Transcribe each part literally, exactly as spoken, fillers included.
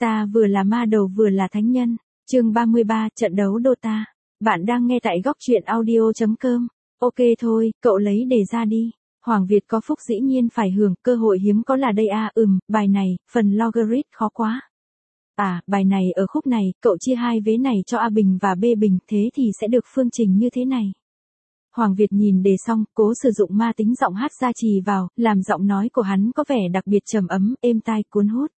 Ta vừa là ma đầu vừa là thánh nhân. Chương ba mươi ba, trận đấu Dota. Bạn đang nghe tại góc truyện audio chấm com. Ok thôi, cậu lấy đề ra đi. Hoàng Việt có phúc dĩ nhiên phải hưởng, cơ hội hiếm có là đây à, ừm, bài này, phần logarit khó quá. À, bài này ở khúc này, cậu chia hai vế này cho A bình và B bình, thế thì sẽ được phương trình như thế này. Hoàng Việt nhìn đề xong, cố sử dụng ma tính giọng hát gia trì vào, làm giọng nói của hắn có vẻ đặc biệt trầm ấm, êm tai cuốn hút.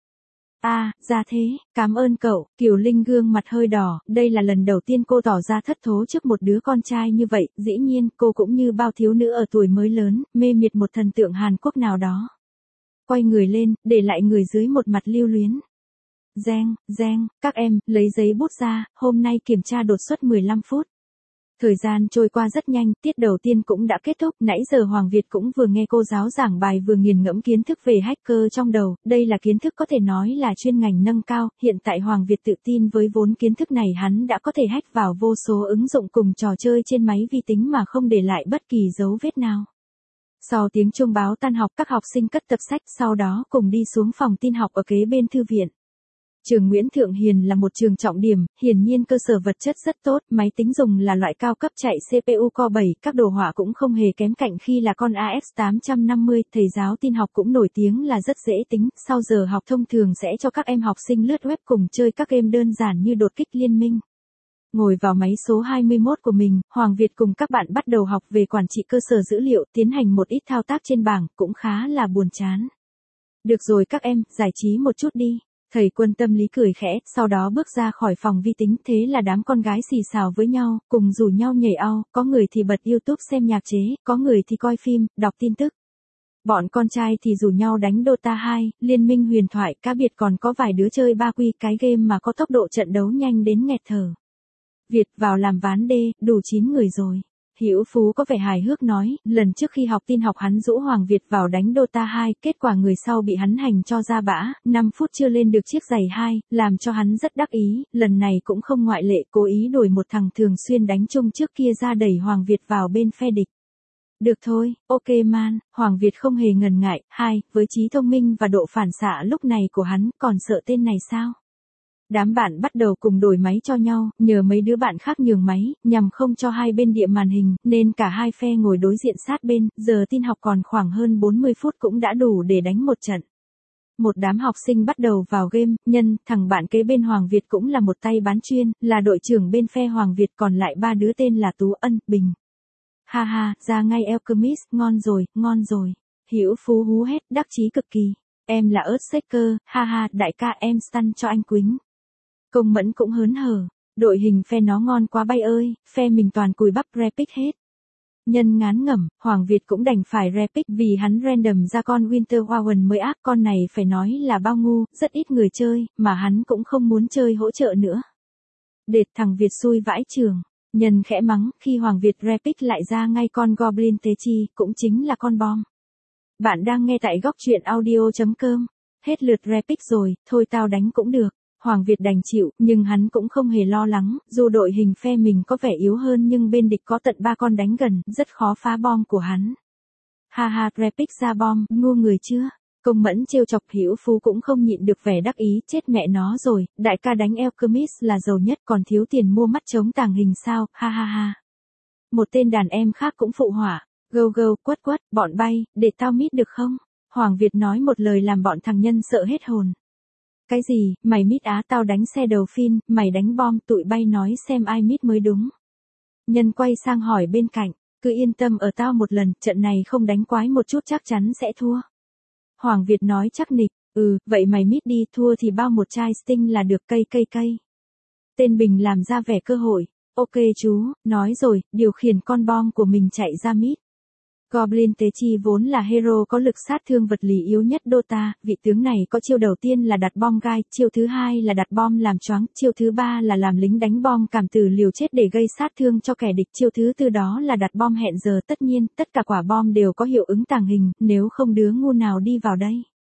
À, ra thế, cảm ơn cậu. Kiều Linh gương mặt hơi đỏ, đây là lần đầu tiên cô tỏ ra thất thố trước một đứa con trai như vậy, dĩ nhiên cô cũng như bao thiếu nữ ở tuổi mới lớn, mê miệt một thần tượng Hàn Quốc nào đó. Quay người lên, để lại người dưới một mặt lưu luyến. Giang, Giang, các em, lấy giấy bút ra, hôm nay kiểm tra đột xuất mười lăm phút. Thời gian trôi qua rất nhanh, tiết đầu tiên cũng đã kết thúc, nãy giờ Hoàng Việt cũng vừa nghe cô giáo giảng bài vừa nghiền ngẫm kiến thức về hacker trong đầu, đây là kiến thức có thể nói là chuyên ngành nâng cao, hiện tại Hoàng Việt tự tin với vốn kiến thức này hắn đã có thể hack vào vô số ứng dụng cùng trò chơi trên máy vi tính mà không để lại bất kỳ dấu vết nào. Sau tiếng chuông báo tan học, các học sinh cất tập sách, sau đó cùng đi xuống phòng tin học ở kế bên thư viện. Trường Nguyễn Thượng Hiền là một trường trọng điểm, hiển nhiên cơ sở vật chất rất tốt, máy tính dùng là loại cao cấp chạy xê pê u Core bảy, các đồ họa cũng không hề kém cạnh khi là con a ích tám năm mươi, thầy giáo tin học cũng nổi tiếng là rất dễ tính, sau giờ học thông thường sẽ cho các em học sinh lướt web cùng chơi các game đơn giản như đột kích liên minh. Ngồi vào máy số hai mươi mốt của mình, Hoàng Việt cùng các bạn bắt đầu học về quản trị cơ sở dữ liệu, tiến hành một ít thao tác trên bảng, cũng khá là buồn chán. Được rồi các em, giải trí một chút đi. Thầy Quân tâm lý cười khẽ, sau đó bước ra khỏi phòng vi tính, thế là đám con gái xì xào với nhau, cùng rủ nhau nhảy ao, có người thì bật YouTube xem nhạc chế, có người thì coi phim, đọc tin tức. Bọn con trai thì rủ nhau đánh Dota hai, Liên minh huyền thoại, cá biệt còn có vài đứa chơi ba quy, cái game mà có tốc độ trận đấu nhanh đến nghẹt thở. Việt vào làm ván đê, đủ chín người rồi. Hữu Phú có vẻ hài hước nói, lần trước khi học tin học hắn rũ Hoàng Việt vào đánh Dota hai, kết quả người sau bị hắn hành cho ra bã, năm phút chưa lên được chiếc giày hai, làm cho hắn rất đắc ý, lần này cũng không ngoại lệ, cố ý đổi một thằng thường xuyên đánh chung trước kia ra đẩy Hoàng Việt vào bên phe địch. Được thôi, ok man, Hoàng Việt không hề ngần ngại, hai, với trí thông minh và độ phản xạ lúc này của hắn, còn sợ tên này sao? Đám bạn bắt đầu cùng đổi máy cho nhau, nhờ mấy đứa bạn khác nhường máy, nhằm không cho hai bên địa màn hình, nên cả hai phe ngồi đối diện sát bên, giờ tin học còn khoảng hơn bốn mươi phút cũng đã đủ để đánh một trận. Một đám học sinh bắt đầu vào game, nhân, thằng bạn kế bên Hoàng Việt cũng là một tay bán chuyên, là đội trưởng bên phe Hoàng Việt, còn lại ba đứa tên là Tú, Ân, Bình. Ha ha, ra ngay Alchemist, ngon rồi, ngon rồi. Hữu Phú hú hét, đắc chí cực kỳ. Em là Earthshaker, ha ha, đại ca em stun cho anh Quýnh. Công Mẫn cũng hớn hở, đội hình phe nó ngon quá bay ơi, phe mình toàn cùi bắp repick hết. Nhân ngán ngẩm, Hoàng Việt cũng đành phải repick vì hắn random ra con Winter Wagon mới ác, con này phải nói là bao ngu, rất ít người chơi, mà hắn cũng không muốn chơi hỗ trợ nữa. Đệt thằng Việt xui vãi trường, Nhân khẽ mắng, khi Hoàng Việt repick lại ra ngay con Goblin Tế Chi, cũng chính là con bom. Bạn đang nghe tại góc truyện audio chấm com, hết lượt repick rồi, thôi tao đánh cũng được. Hoàng Việt đành chịu, nhưng hắn cũng không hề lo lắng, dù đội hình phe mình có vẻ yếu hơn nhưng bên địch có tận ba con đánh gần, rất khó phá bom của hắn. Ha ha, repick ra bom, ngu người chưa? Công Mẫn trêu chọc. Hữu Phú cũng không nhịn được vẻ đắc ý, chết mẹ nó rồi, đại ca đánh Alchemist là giàu nhất còn thiếu tiền mua mắt chống tàng hình sao, ha ha ha. Một tên đàn em khác cũng phụ họa, go go, quất quất, bọn bay, để tao mít được không? Hoàng Việt nói một lời làm bọn thằng Nhân sợ hết hồn. Cái gì, mày mít á, tao đánh xe đầu phin, mày đánh bom, tụi bay nói xem ai mít mới đúng. Nhân quay sang hỏi bên cạnh, cứ yên tâm ở tao một lần, trận này không đánh quái một chút chắc chắn sẽ thua. Hoàng Việt nói chắc nịch, ừ, vậy mày mít đi, thua thì bao một chai Sting là được, cây cây cây. Tên Bình làm ra vẻ cơ hội, ok chú, nói rồi, điều khiển con bom của mình chạy ra mít. Goblin Tế Chi vốn là hero có lực sát thương vật lý yếu nhất Dota, vị tướng này có chiêu đầu tiên là đặt bom gai, chiêu thứ hai là đặt bom làm choáng, chiêu thứ ba là làm lính đánh bom cảm tử liều chết để gây sát thương cho kẻ địch, chiêu thứ tư đó là đặt bom hẹn giờ, tất nhiên, tất cả quả bom đều có hiệu ứng tàng hình, nếu không đứa ngu nào đi vào đây.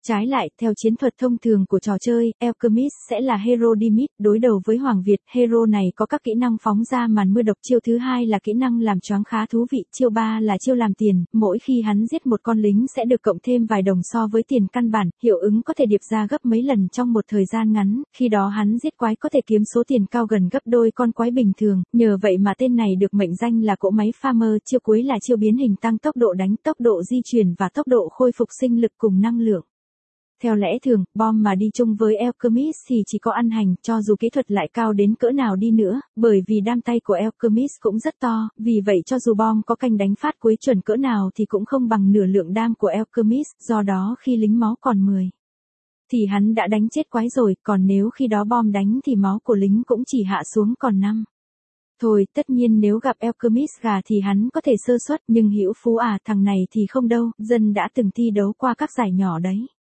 Trái lại, theo chiến thuật thông thường của trò chơi, Alchemist sẽ là hero Dimit, đối đầu với Hoàng Việt, hero này có các kỹ năng phóng ra màn mưa độc, chiêu thứ hai là kỹ năng làm choáng khá thú vị, chiêu ba là chiêu làm tiền, mỗi khi hắn giết một con lính sẽ được cộng thêm vài đồng so với tiền căn bản, hiệu ứng có thể điệp ra gấp mấy lần trong một thời gian ngắn, khi đó hắn giết quái có thể kiếm số tiền cao gần gấp đôi con quái bình thường, nhờ vậy mà tên này được mệnh danh là cỗ máy farmer, chiêu cuối là chiêu biến hình tăng tốc độ đánh, tốc độ di chuyển và tốc độ khôi phục sinh lực cùng năng lượng. Theo lẽ thường, bom mà đi chung với Alchemist thì chỉ có ăn hành, cho dù kỹ thuật lại cao đến cỡ nào đi nữa, bởi vì đam tay của Alchemist cũng rất to, vì vậy cho dù bom có canh đánh phát cuối chuẩn cỡ nào thì cũng không bằng nửa lượng đam của Alchemist, do đó khi lính máu còn mười, thì hắn đã đánh chết quái rồi, còn nếu khi đó bom đánh thì máu của lính cũng chỉ hạ xuống còn năm. Thôi, tất nhiên nếu gặp Alchemist gà thì hắn có thể sơ suất, nhưng Hữu Phú à, thằng này thì không đâu, dân đã từng thi đấu qua các giải nhỏ đấy.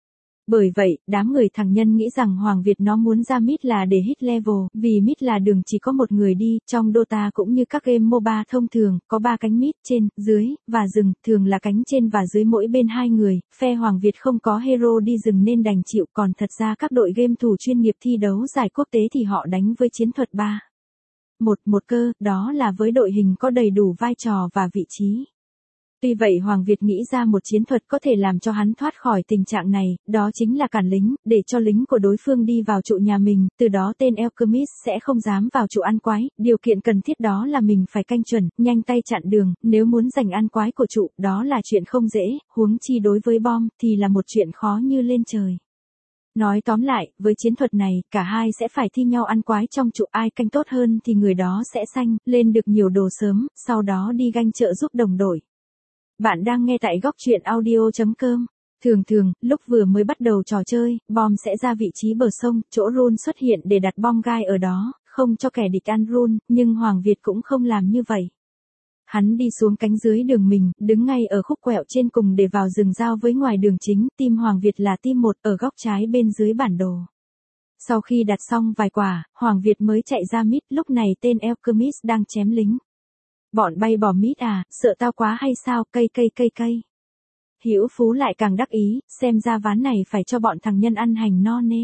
Bởi vậy, đám người thằng Nhân nghĩ rằng Hoàng Việt nó muốn ra mid là để hit level, vì mid là đường chỉ có một người đi, trong Dota cũng như các game MOBA thông thường, có ba cánh mid, trên, dưới, và rừng, thường là cánh trên và dưới mỗi bên hai người, phe Hoàng Việt không có hero đi rừng nên đành chịu, còn thật ra các đội game thủ chuyên nghiệp thi đấu giải quốc tế thì họ đánh với chiến thuật ba một một cơ, đó là với đội hình có đầy đủ vai trò và vị trí. Tuy vậy Hoàng Việt nghĩ ra một chiến thuật có thể làm cho hắn thoát khỏi tình trạng này, đó chính là cản lính, để cho lính của đối phương đi vào trụ nhà mình, từ đó tên Alchemist sẽ không dám vào trụ ăn quái, điều kiện cần thiết đó là mình phải canh chuẩn, nhanh tay chặn đường, nếu muốn giành ăn quái của trụ, đó là chuyện không dễ, huống chi đối với bom, thì là một chuyện khó như lên trời. Nói tóm lại, với chiến thuật này, cả hai sẽ phải thi nhau ăn quái trong trụ, ai canh tốt hơn thì người đó sẽ xanh, lên được nhiều đồ sớm, sau đó đi ganh trợ giúp đồng đội. Bạn đang nghe tại góc truyện audio chấm com. Thường thường, lúc vừa mới bắt đầu trò chơi, bom sẽ ra vị trí bờ sông, chỗ rune xuất hiện để đặt bom gai ở đó, không cho kẻ địch ăn rune, nhưng Hoàng Việt cũng không làm như vậy. Hắn đi xuống cánh dưới đường mình, đứng ngay ở khúc quẹo trên cùng để vào rừng giao với ngoài đường chính, team Hoàng Việt là team một ở góc trái bên dưới bản đồ. Sau khi đặt xong vài quả, Hoàng Việt mới chạy ra mid, lúc này tên Alchemist đang chém lính. Bọn bay bỏ mít à, sợ tao quá hay sao, cây cây cây cây. Hữu Phú lại càng đắc ý, xem ra ván này phải cho bọn thằng Nhân ăn hành no nê.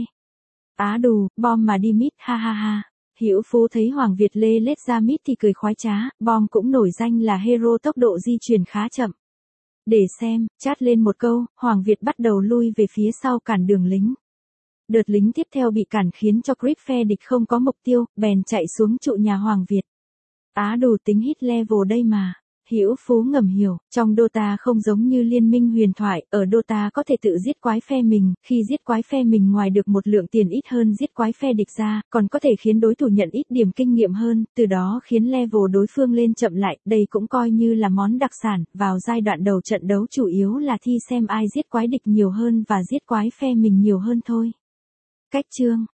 Á đù, bom mà đi mít, ha ha ha. Hữu Phú thấy Hoàng Việt lê lết ra mít thì cười khoái trá, bom cũng nổi danh là hero tốc độ di chuyển khá chậm. Để xem, chát lên một câu, Hoàng Việt bắt đầu lui về phía sau cản đường lính. Đợt lính tiếp theo bị cản khiến cho creep phe địch không có mục tiêu, bèn chạy xuống trụ nhà Hoàng Việt. Á đủ tính hit level đây mà. Hữu Phú ngầm hiểu, trong Dota không giống như Liên minh huyền thoại, ở Dota có thể tự giết quái phe mình, khi giết quái phe mình ngoài được một lượng tiền ít hơn giết quái phe địch ra, còn có thể khiến đối thủ nhận ít điểm kinh nghiệm hơn, từ đó khiến level đối phương lên chậm lại, đây cũng coi như là món đặc sản, vào giai đoạn đầu trận đấu chủ yếu là thi xem ai giết quái địch nhiều hơn và giết quái phe mình nhiều hơn thôi. Cách chương